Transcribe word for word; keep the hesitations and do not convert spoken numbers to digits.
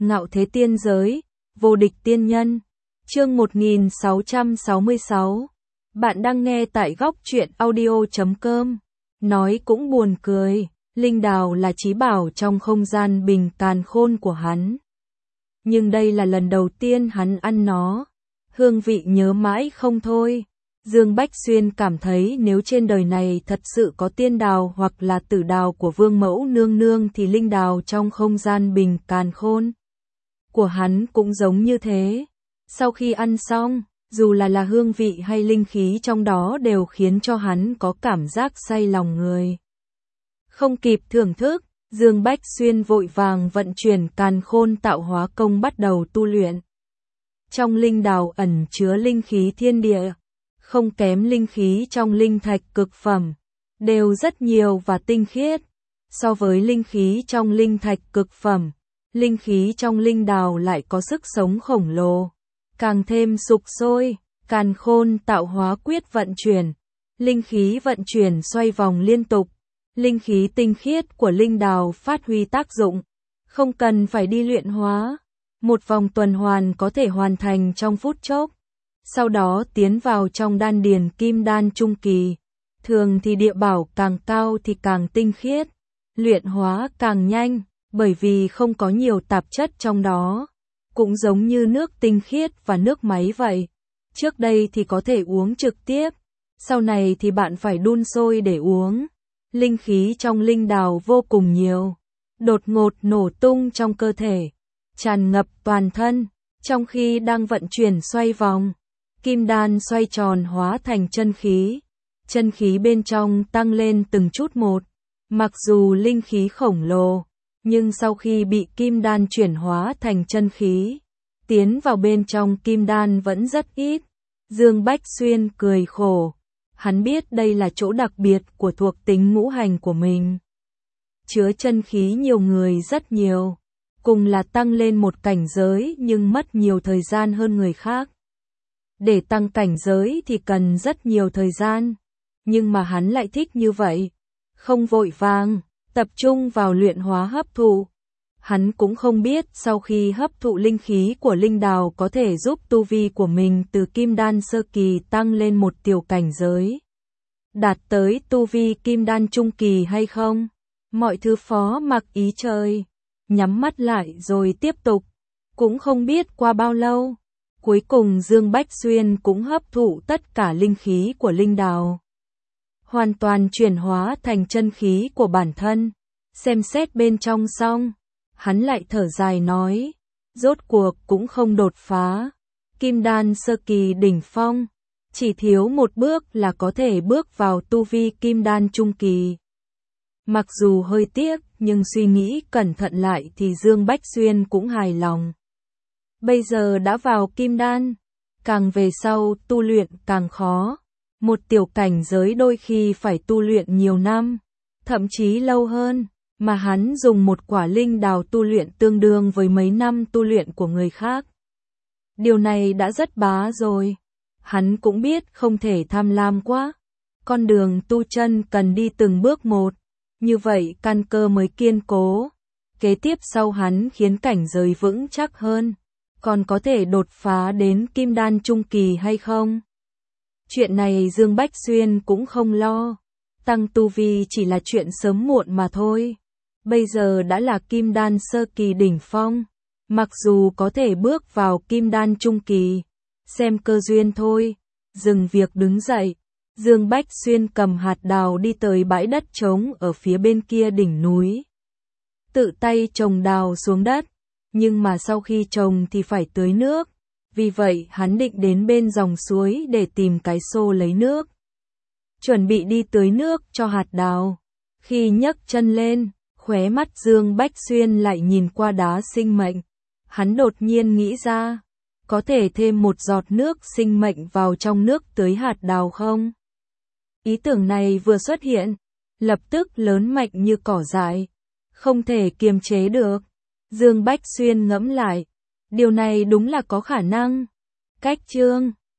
Ngạo thế tiên giới, vô địch tiên nhân. Chương một nghìn sáu trăm sáu mươi sáu. Bạn đang nghe tại góc truyện audio chấm com. Nói cũng buồn cười, linh đào là chí bảo trong không gian bình càn khôn của hắn. Nhưng đây là lần đầu tiên hắn ăn nó. Hương vị nhớ mãi không thôi. Dương Bách Xuyên cảm thấy nếu trên đời này thật sự có tiên đào hoặc là tử đào của Vương Mẫu Nương Nương thì linh đào trong không gian bình càn khôn của hắn cũng giống như thế. Sau khi ăn xong, dù là là hương vị hay linh khí trong đó đều khiến cho hắn có cảm giác say lòng người. Không kịp thưởng thức, Dương Bách Xuyên vội vàng vận chuyển càn khôn tạo hóa công bắt đầu tu luyện. Trong linh đào ẩn chứa linh khí thiên địa, không kém linh khí trong linh thạch cực phẩm, đều rất nhiều và tinh khiết. So với linh khí trong linh thạch cực phẩm, linh khí trong linh đào lại có sức sống khổng lồ, càng thêm sục sôi. Càn khôn tạo hóa quyết vận chuyển, linh khí vận chuyển xoay vòng liên tục, linh khí tinh khiết của linh đào phát huy tác dụng, không cần phải đi luyện hóa, một vòng tuần hoàn có thể hoàn thành trong phút chốc. Sau đó tiến vào trong đan điền kim đan trung kỳ, thường thì địa bảo càng cao thì càng tinh khiết, luyện hóa càng nhanh, bởi vì không có nhiều tạp chất trong đó, cũng giống như nước tinh khiết và nước máy vậy. Trước đây thì có thể uống trực tiếp, sau này thì bạn phải đun sôi để uống. Linh khí trong linh đào vô cùng nhiều, đột ngột nổ tung trong cơ thể, tràn ngập toàn thân, trong khi đang vận chuyển xoay vòng. Kim đan xoay tròn hóa thành chân khí, chân khí bên trong tăng lên từng chút một. Mặc dù linh khí khổng lồ, nhưng sau khi bị kim đan chuyển hóa thành chân khí, tiến vào bên trong kim đan vẫn rất ít. Dương Bách Xuyên cười khổ, hắn biết đây là chỗ đặc biệt của thuộc tính ngũ hành của mình. Chứa chân khí nhiều người rất nhiều, cùng là tăng lên một cảnh giới nhưng mất nhiều thời gian hơn người khác. Để tăng cảnh giới thì cần rất nhiều thời gian, nhưng mà hắn lại thích như vậy, không vội vàng, tập trung vào luyện hóa hấp thụ. Hắn cũng không biết sau khi hấp thụ linh khí của linh đào có thể giúp tu vi của mình từ kim đan sơ kỳ tăng lên một tiểu cảnh giới, đạt tới tu vi kim đan trung kỳ hay không. Mọi thứ phó mặc ý trời, nhắm mắt lại rồi tiếp tục. Cũng không biết qua bao lâu, cuối cùng Dương Bách Xuyên cũng hấp thụ tất cả linh khí của linh đào, hoàn toàn chuyển hóa thành chân khí của bản thân. Xem xét bên trong xong, hắn lại thở dài nói, rốt cuộc cũng không đột phá. Kim đan sơ kỳ đỉnh phong, chỉ thiếu một bước là có thể bước vào tu vi kim đan trung kỳ. Mặc dù hơi tiếc, nhưng suy nghĩ cẩn thận lại thì Dương Bách Xuyên cũng hài lòng. Bây giờ đã vào kim đan, càng về sau tu luyện càng khó. Một tiểu cảnh giới đôi khi phải tu luyện nhiều năm, thậm chí lâu hơn, mà hắn dùng một quả linh đào tu luyện tương đương với mấy năm tu luyện của người khác. Điều này đã rất bá rồi. Hắn cũng biết không thể tham lam quá. Con đường tu chân cần đi từng bước một, như vậy căn cơ mới kiên cố. Kế tiếp sau hắn khiến cảnh giới vững chắc hơn, còn có thể đột phá đến kim đan trung kỳ hay không? Chuyện này Dương Bách Xuyên cũng không lo, tăng tu vi chỉ là chuyện sớm muộn mà thôi. Bây giờ đã là kim đan sơ kỳ đỉnh phong, mặc dù có thể bước vào kim đan trung kỳ, xem cơ duyên thôi. Dừng việc đứng dậy, Dương Bách Xuyên cầm hạt đào đi tới bãi đất trống ở phía bên kia đỉnh núi. Tự tay trồng đào xuống đất, nhưng mà sau khi trồng thì phải tưới nước. Vì vậy hắn định đến bên dòng suối để tìm cái xô lấy nước, chuẩn bị đi tưới nước cho hạt đào. Khi nhấc chân lên, khóe mắt Dương Bách Xuyên lại nhìn qua đá sinh mệnh. Hắn đột nhiên nghĩ ra, có thể thêm một giọt nước sinh mệnh vào trong nước tưới hạt đào không? Ý tưởng này vừa xuất hiện, lập tức lớn mạnh như cỏ dại, không thể kiềm chế được. Dương Bách Xuyên ngẫm lại, điều này đúng là có khả năng. Cách chương